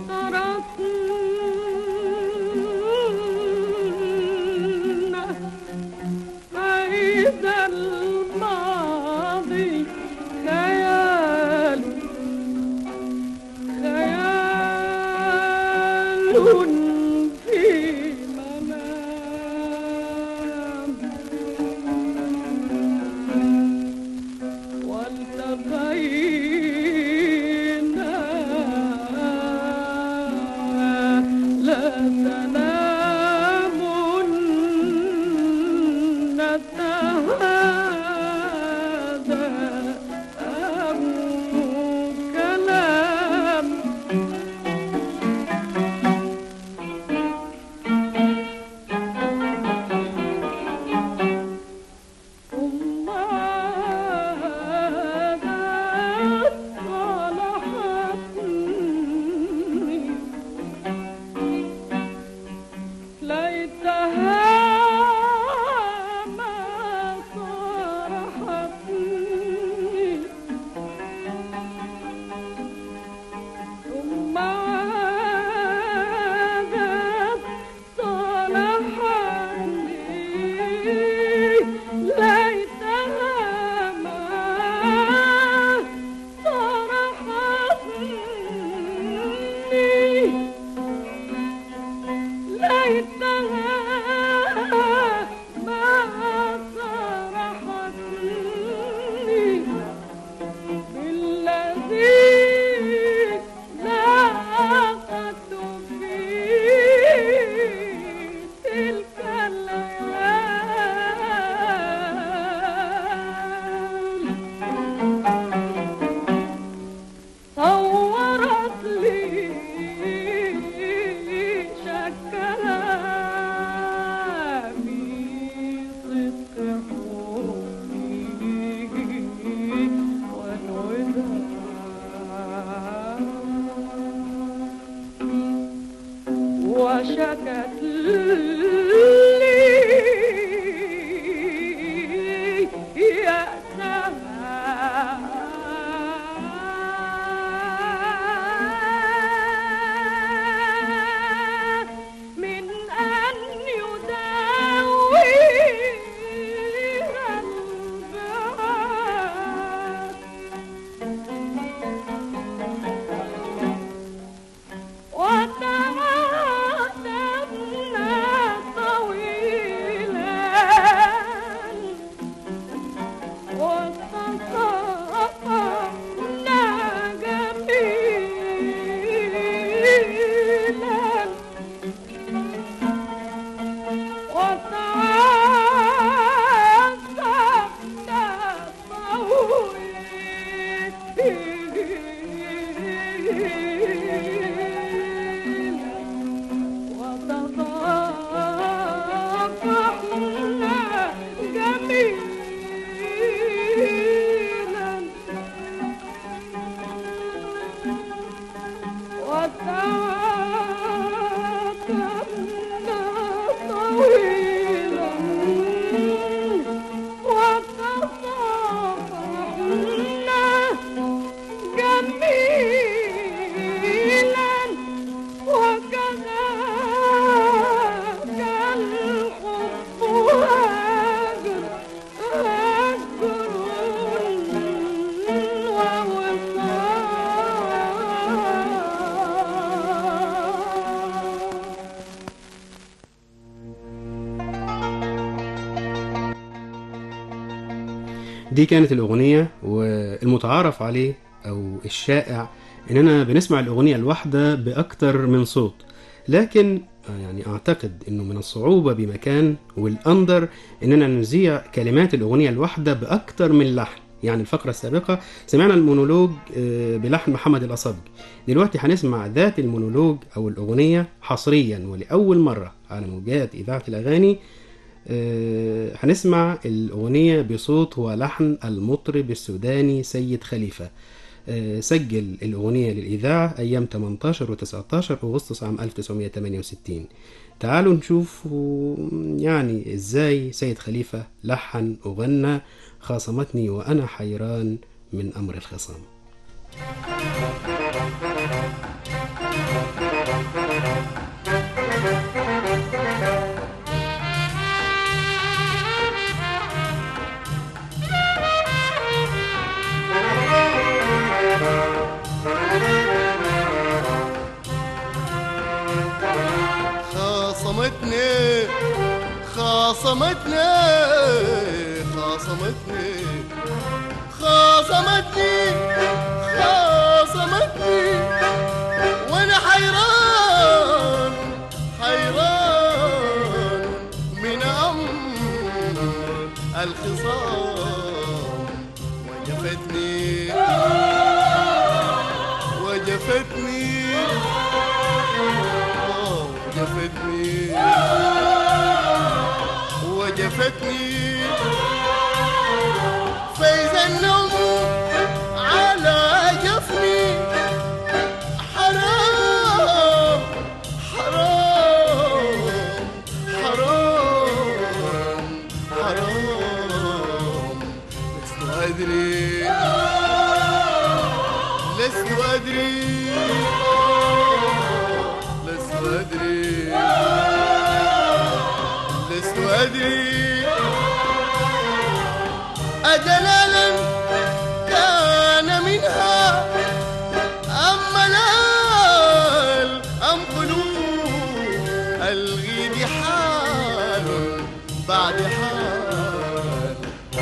تركنا فإذا الماضي خيال خيال في منام والتقينا لا تنام نتهادى أم كلام ثم عادت صالحتني ليتها ما صارحتني ثم عادت صالحتني ليتها ما صارحتني ليتها ما صرحتني بالذي لاقت في تلك الليالي صورت لي شكلها في صدق حبي ونودها وشكت لي يأسها من أن يداويها البعاد وتعاتبنا طويلا وتصافحنا جميلا وتعاتبنا طويلا وتصافحنا جميلا وتعاتبنا طويلا وتصافحنا جميلا وكذاك الحب هاجر هجر ووصال. دي كانت الأغنية، والمتعارف عليه أو الشائع إننا بنسمع الأغنية الواحدة بأكتر من صوت، لكن يعني أعتقد إنه من الصعوبة بمكان والأندر إننا نذيع كلمات الأغنية الواحدة بأكتر من لحن. يعني الفقرة السابقة سمعنا المونولوج بلحن محمد الأصبج، دلوقتي هنسمع ذات المونولوج أو الأغنية حصريا ولأول مرة على موجات إذاعة الأغاني. هنسمع الأغنية بصوت ولحن المطرب السوداني سيد خليفة. سجل الأغنية للإذاعة أيام ثمانية عشر و تسعة عشر أغسطس عام ألف وتسعمائة وثمانية وستين. تعالوا نشوف يعني إزاي سيد خليفة لحن وغنى خاصمتني وأنا حيران من أمر الخصام. خاصمتني خاصمتني خاصمتني خاصمتني وانا حيران حيران من امر الخصام وجفتني وجفتني وجفتني وجفتني فإذا النوم على جفني حرام حرام حرام حرام لست أدري لست أدري لست أدري لست أدري أدلالا كان منها أم ملال أم قلوب الغيد حال بعد حال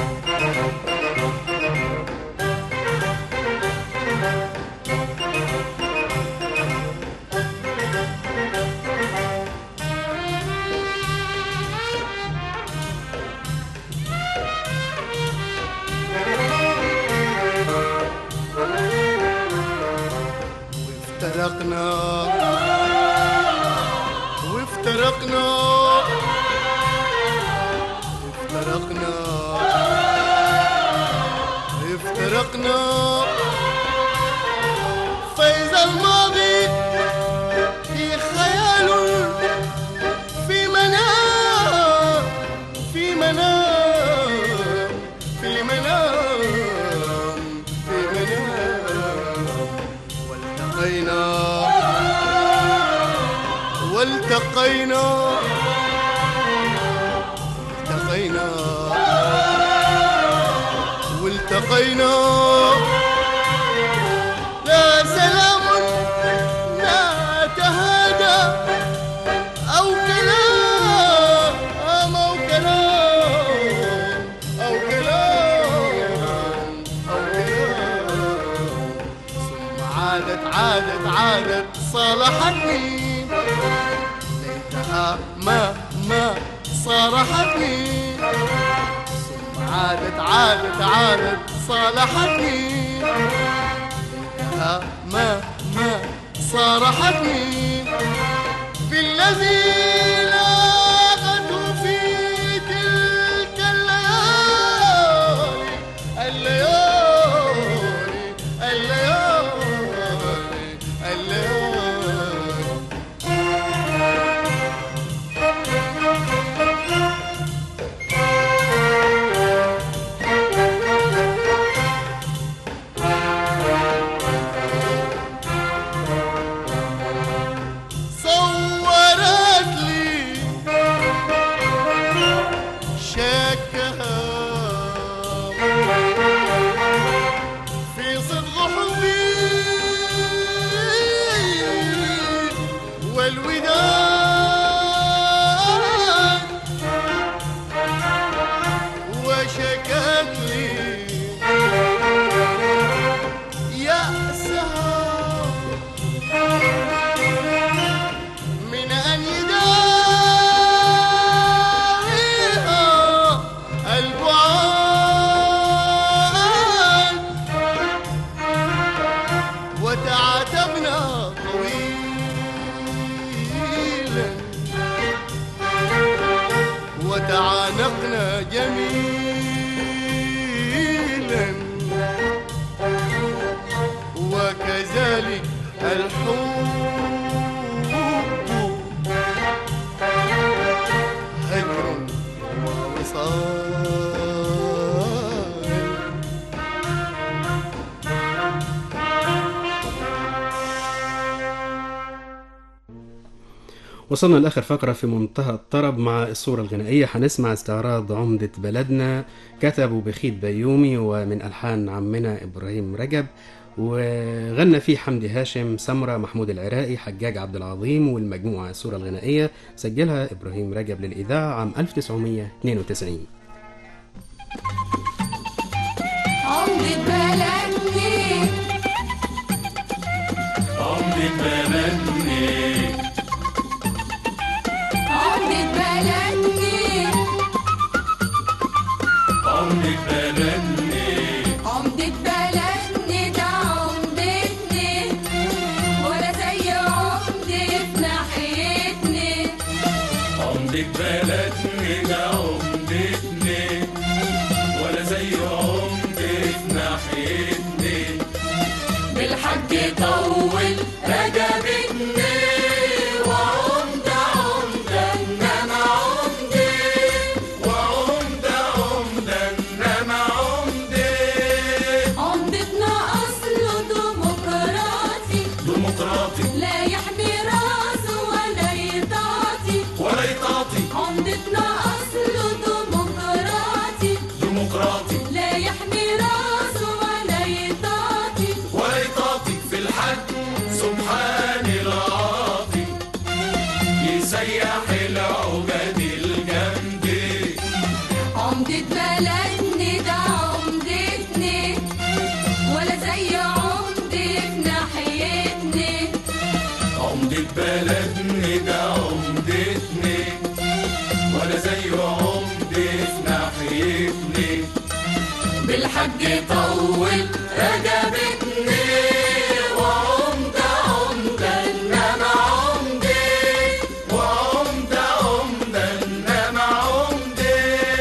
وافترقنا وافترقنا افترقنا افترقنا فإذا الماضي في خيال في منام في منام في منام في منام والتقينا والتقينا التقينا والتقينا لا سلام لا تهادى أو كلام أو كلام أو كلام أو كلام ثم عادت عادت عادت صالحتني ليتها ما ما صارحتني ثم عادت عادت عادت صالحتني ليتها ما ما صارحتني بالذي لاقته في تلك الليالي الليالي الليالي الليالي صورت لي شكها في صدق حبي والوداد وشكت لي يأسها من أن يداويها البعاد وتعاتبنا طويلا وتعانقنا جميلا وكذلك الحب هجر ووصال. وصلنا لآخر فقرة في منتهى الطرب مع الصورة الغنائية. هنسمع استعراض عمدة بلدنا كتبوا بخيت بيومي ومن ألحان عمنا إبراهيم رجب، وغنى فيه حمدي هاشم، سمرة، محمود العراقي، حجاج عبد العظيم والمجموعة الصورة الغنائية. سجلها إبراهيم رجب للإذاعة عام ألف وتسعمية اتنين وتسعين. عمدة بلدني عمدة بلدني عمدة بلدني عمدة بلدني عمدة بلدني ده عمدتني ولا زي عمدة في ناحيتني. عمدة بلدني ده عمدتني ولا زي عمدة في ناحيتني. بالحج طول رجبتني وعمدة عمدة انما عمدة وعمدة عمدة إنما عمدة. عمدتنا أصله ديمقراطي ديمقراطي لا يحمي راسه ولا يطاطي. ولا يطاطي. عمدتنا أصله ديمقراطي ديمقراطي لا يحمي راسه ولا يطاطي. ولا يطاطي. في الحج سبحان العاطي يسيح العباد الجامدة. عمدة بلدني ده عمدتني ولا زي عمدة في ناحيتني. عمدة بلدني ده عمدتني ولا زي عمدة في ناحيتني. بالحج طول رجبتني وعمدة عمدة انما عمدة وعمدة عمدة إنما عمدة.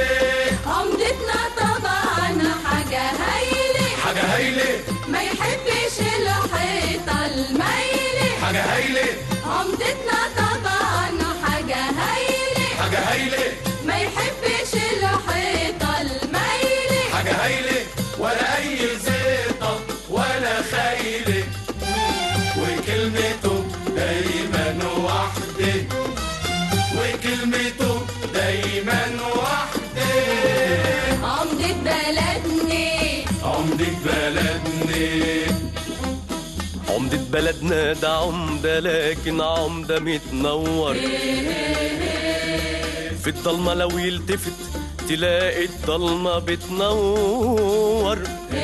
عمدتنا طبعا حاجة هايلة حاجة هايلة ما يحبش الحيطة المايلة. حاجة هايلة عمدتنا طبعا حاجة هايلة حاجة هايلة ما يحبش الحيطة المايلة. حاجة هايلة ولا أي زيطة ولا خايلة. وكلمته دايما واحدة وكلمته دايما واحدة. عمدة بلدني عمدة بلدني عمدة بلدنا ده عمدة لكن عمدة متنور. في الضلمة لو يلتفت تلاقي الضلمة بتنور.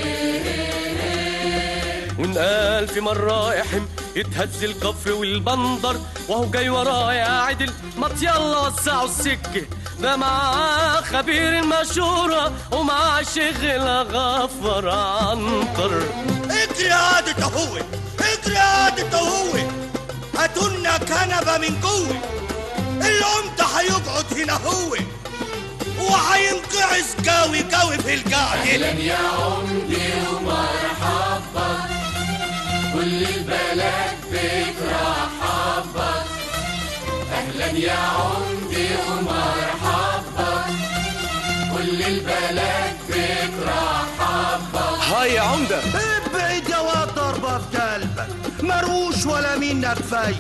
ونقال في مرة يحم يتهز الكفر والبندر وهو جاي وراه يا عدل ما يلا وسعوا السكة. ده مع خبير المشورة ومع شيخ غفر عنتر. اجري يا عادة اهوي اجري يا عادة اهوي هاتولنا كنبة من جوه. العمدة هيقعد هنا هو وهينقعس قوي قوي في القعدة. أهلا يا عمدي ومرحبا كل البلد بترحبك. أهلا يا عمدي ومرحبا كل البلد بترحبك. هاي يا عمدة ابعد يا واد ضربة في قلبك مروش ولا منك فايدة.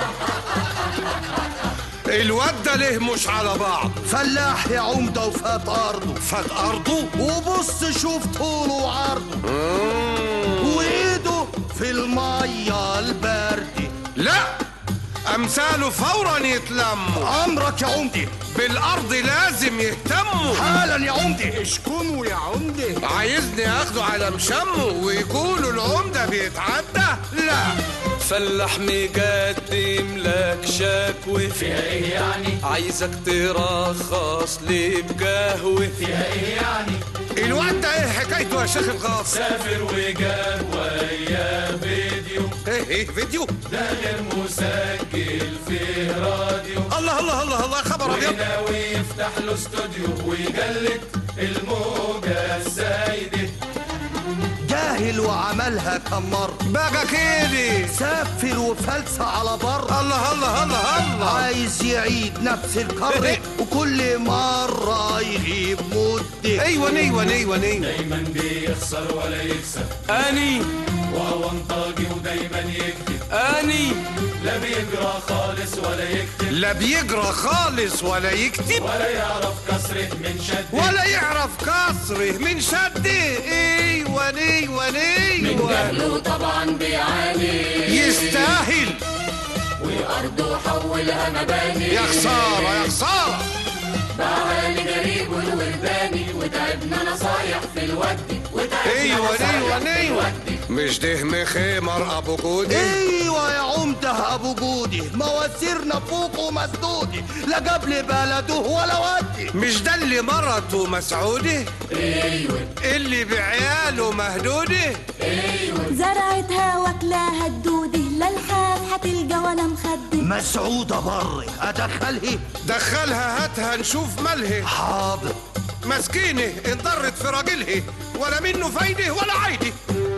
الواد ده ليه مش على بعض؟ فلاح يا عمدة وفات أرضه. فات أرضه؟ وبص شوف طوله وعرضه وإيده في المية الباردة. لا أمثاله فورا يتلموا. أمرك يا عمدة. بالأرض لازم يهتموا حالا يا عمدة. اشكنوا يا عمدة. عايزني أخده على مشمه ويقولوا العمدة بيتعدى؟ لا فلاح مقدم لك شكوى. فيها ايه يعني؟ عايزك ترخص لي بقهوة. فيها ايه يعني؟ الواد ده ايه حكايته يا شيخ الغاص؟ سافر وجاب وياه فيديو. ايه ايه فيديو؟ ده غير مسجل فيه راديو. الله الله الله الله خبر ابيض. وناوي يفتح له استوديو ويجلد الموجة السايدة. جاهل وعملها كم مرة بقى كده. سافر وفلسة على بر. الله الله الله الله. عايز يعيد نفس الكرة وكل مرة يغيب مدة. ايوه ايوه ايوه دايما بيخسر ولا يكسب. اني وهو انطاجي ودايما يكذب. اني لا بيعمل بيجرى خالص ولا يكتب، لا بيجرى خالص ولا يكتب، ولا يعرف كسره من شده، ولا يعرف كسره من شده. ايوه ايوه ايوه من جهله طبعا بيعاني، يستاهل وأرضه حولها مباني. يا خسارة يا خسارة، باعها لجريب والورداني، وتعبنا نصايح في الود، وتعبنا ايوه نصايح ايوه في ايوه، الود. مش ده مخمر ابو جودي؟ ايوه يا عمده ابو جودي، مواسيرنا فوق ومسدودي، لا جاب لي بلده ولا ودي. مش ده اللي مرته مسعودي؟ ايوه. اللي بعياله مهدودي؟ ايوه. زرعتها واكلاها الدودي، لا الحاف هتلقى ولا مخدي. مسعوده بري ادخلها؟ دخلها هاتها نشوف مالها. حاضر. مسكينه انضرت في راجلها، ولا منه فايده ولا عايده.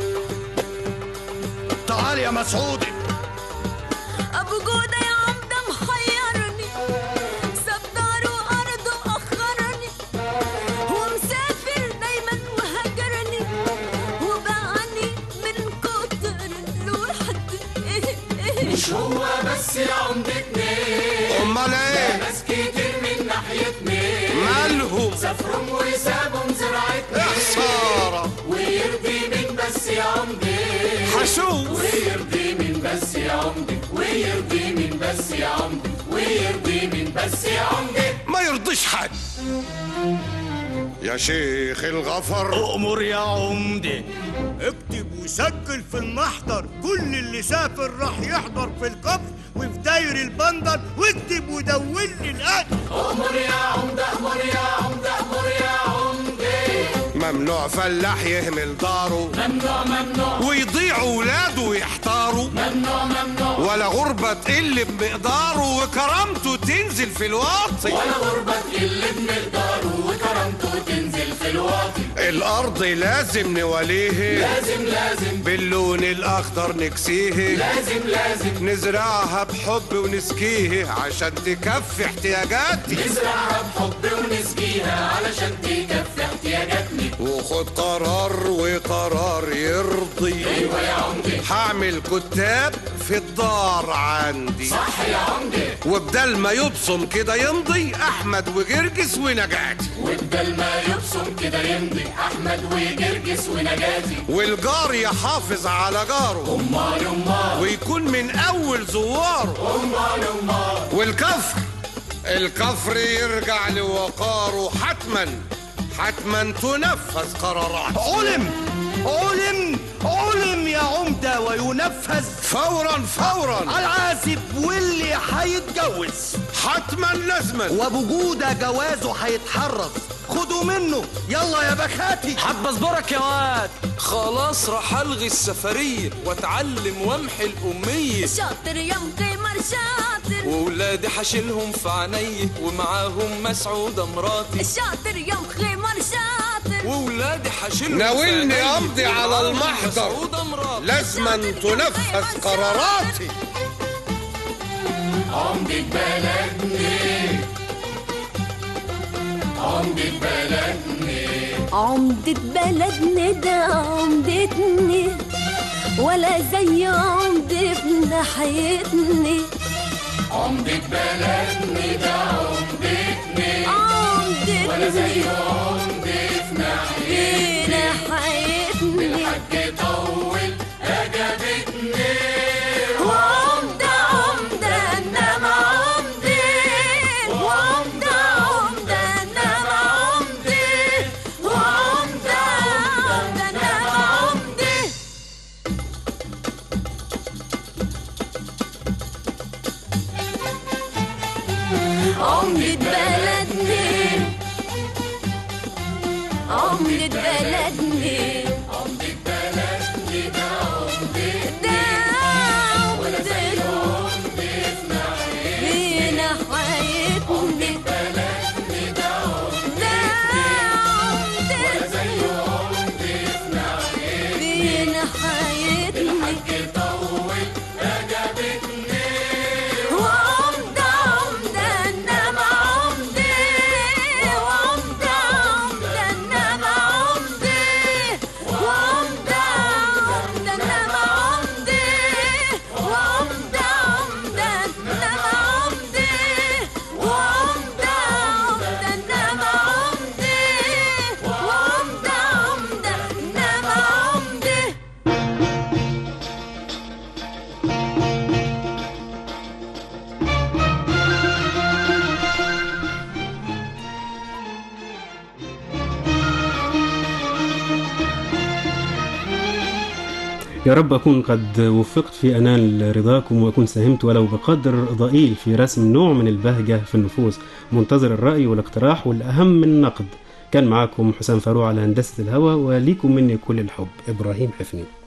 تعال يا مسعودي. ابو جودة يا عمده محيرني، ساب داره وارضه اخرني، ومسافر دايما وهجرني، وبعني من كتر الوحد. مش هو بس يا عمدتنا، امال ايه؟ ناس كتير من ناحيتنا مالهم؟ سافرهم وسابهم زراعتنا. يا خسارة. ويرضي من بس يا عمدي، حشوف. ويرضي من بس يا عمدي، ويرضي من بس يا عمدي، ويرضي من بس يا عمدي. ما يرضيش حد. يا شيخ الغفر أؤمر يا عمدي. اكتب وسجل في المحضر، كل اللي سافر راح يحضر في القبر وفي داير البندر، واكتب ودون لي القتل. أؤمر يا عمدة، أؤمر يا عمدة، أؤمر يا عمدي. ممنوع فلاح يهمل داره، ممنوع ممنوع، ويضيع ولاده ويحتاروا، ممنوع ممنوع، ولا غربة تقل بمقداره وكرامته تنزل في الواطي، ولا غربة تقل بمقداره وكرامته تنزل في الواطي. الأرض لازم نوليه، لازم لازم باللون الأخضر نكسيه، لازم لازم نزرعها بحب ونسقيه عشان تكفي احتياجاتي، نزرعها بحب ونسقيها علشان تكفي احتياجاتنا. وخد قرار وقرار يرضي. ايوه يا عمدي. هعمل كتاب في الدار عندي. صح يا عمدي. وبدل ما يبصم كده يمضي احمد وجرجس ونجاتي، وبدل ما يبصم كده يمضي احمد وجرجس ونجاتي، والجار يحافظ على جاره، امال امال، ويكون من اول زواره، امال امال، والكفر الكفر يرجع لوقاره حتما حتما تنفذ قرارات. علم علم علم يا عمدة، وينفذ فورا فورا. العازب واللي هيتجوز حتما لازما، وابو جودة جوازه هيتحرز، خدوا منه يلا يا بخاتي. حب اصبرك يا واد، خلاص راح الغي السفريه واتعلم وامحي الاميه. شاطر يا مقيمر شاطر، وولادي حشيلهم في عينيه ومعاهم مسعوده مراتي. شاطر يا مقيمر شاطر، وولادي حشيلهم ناولني امضي على المحضر، لازما تنفذ قراراتي. عمدة بلدني، عمدة بلدني، عمدة بلدنا ده عمدتني، ولا زي عمدة في ناحيتني. عمدة بلدني ده عمدتني، عمدتني ولا زي عمدة في ناحيتني. الحاج طول أجابتني، وعمدة عمدة إنما عمدة، وعمدة عمدة إنما عمدة، وعمدة عمدة إنما عمدة. عمدة بلدنا، عمدة بلدنا، عمدة بلدني ده عمدتني، ده ولا زي عمدة عمدة في ناحيتني. فينا حياتنا، بلدني ده ده عمدتني، ولا عمدة زي عمدة في ناحيتني. فينا حياتنا، الحاج طول أجابتني، وعمدة عمدة إنما عمدة، وعمدة عمدة إنما عمدة، يا رب أكون قد وفقت في أنال رضاكم وأكون ساهمت ولو بقدر ضئيل في رسم نوع من البهجة في النفوس. منتظر الرأي والاقتراح والأهم من النقد. كان معاكم حسام فاروق على هندسة الهوى، وليكم مني كل الحب. إبراهيم حفني.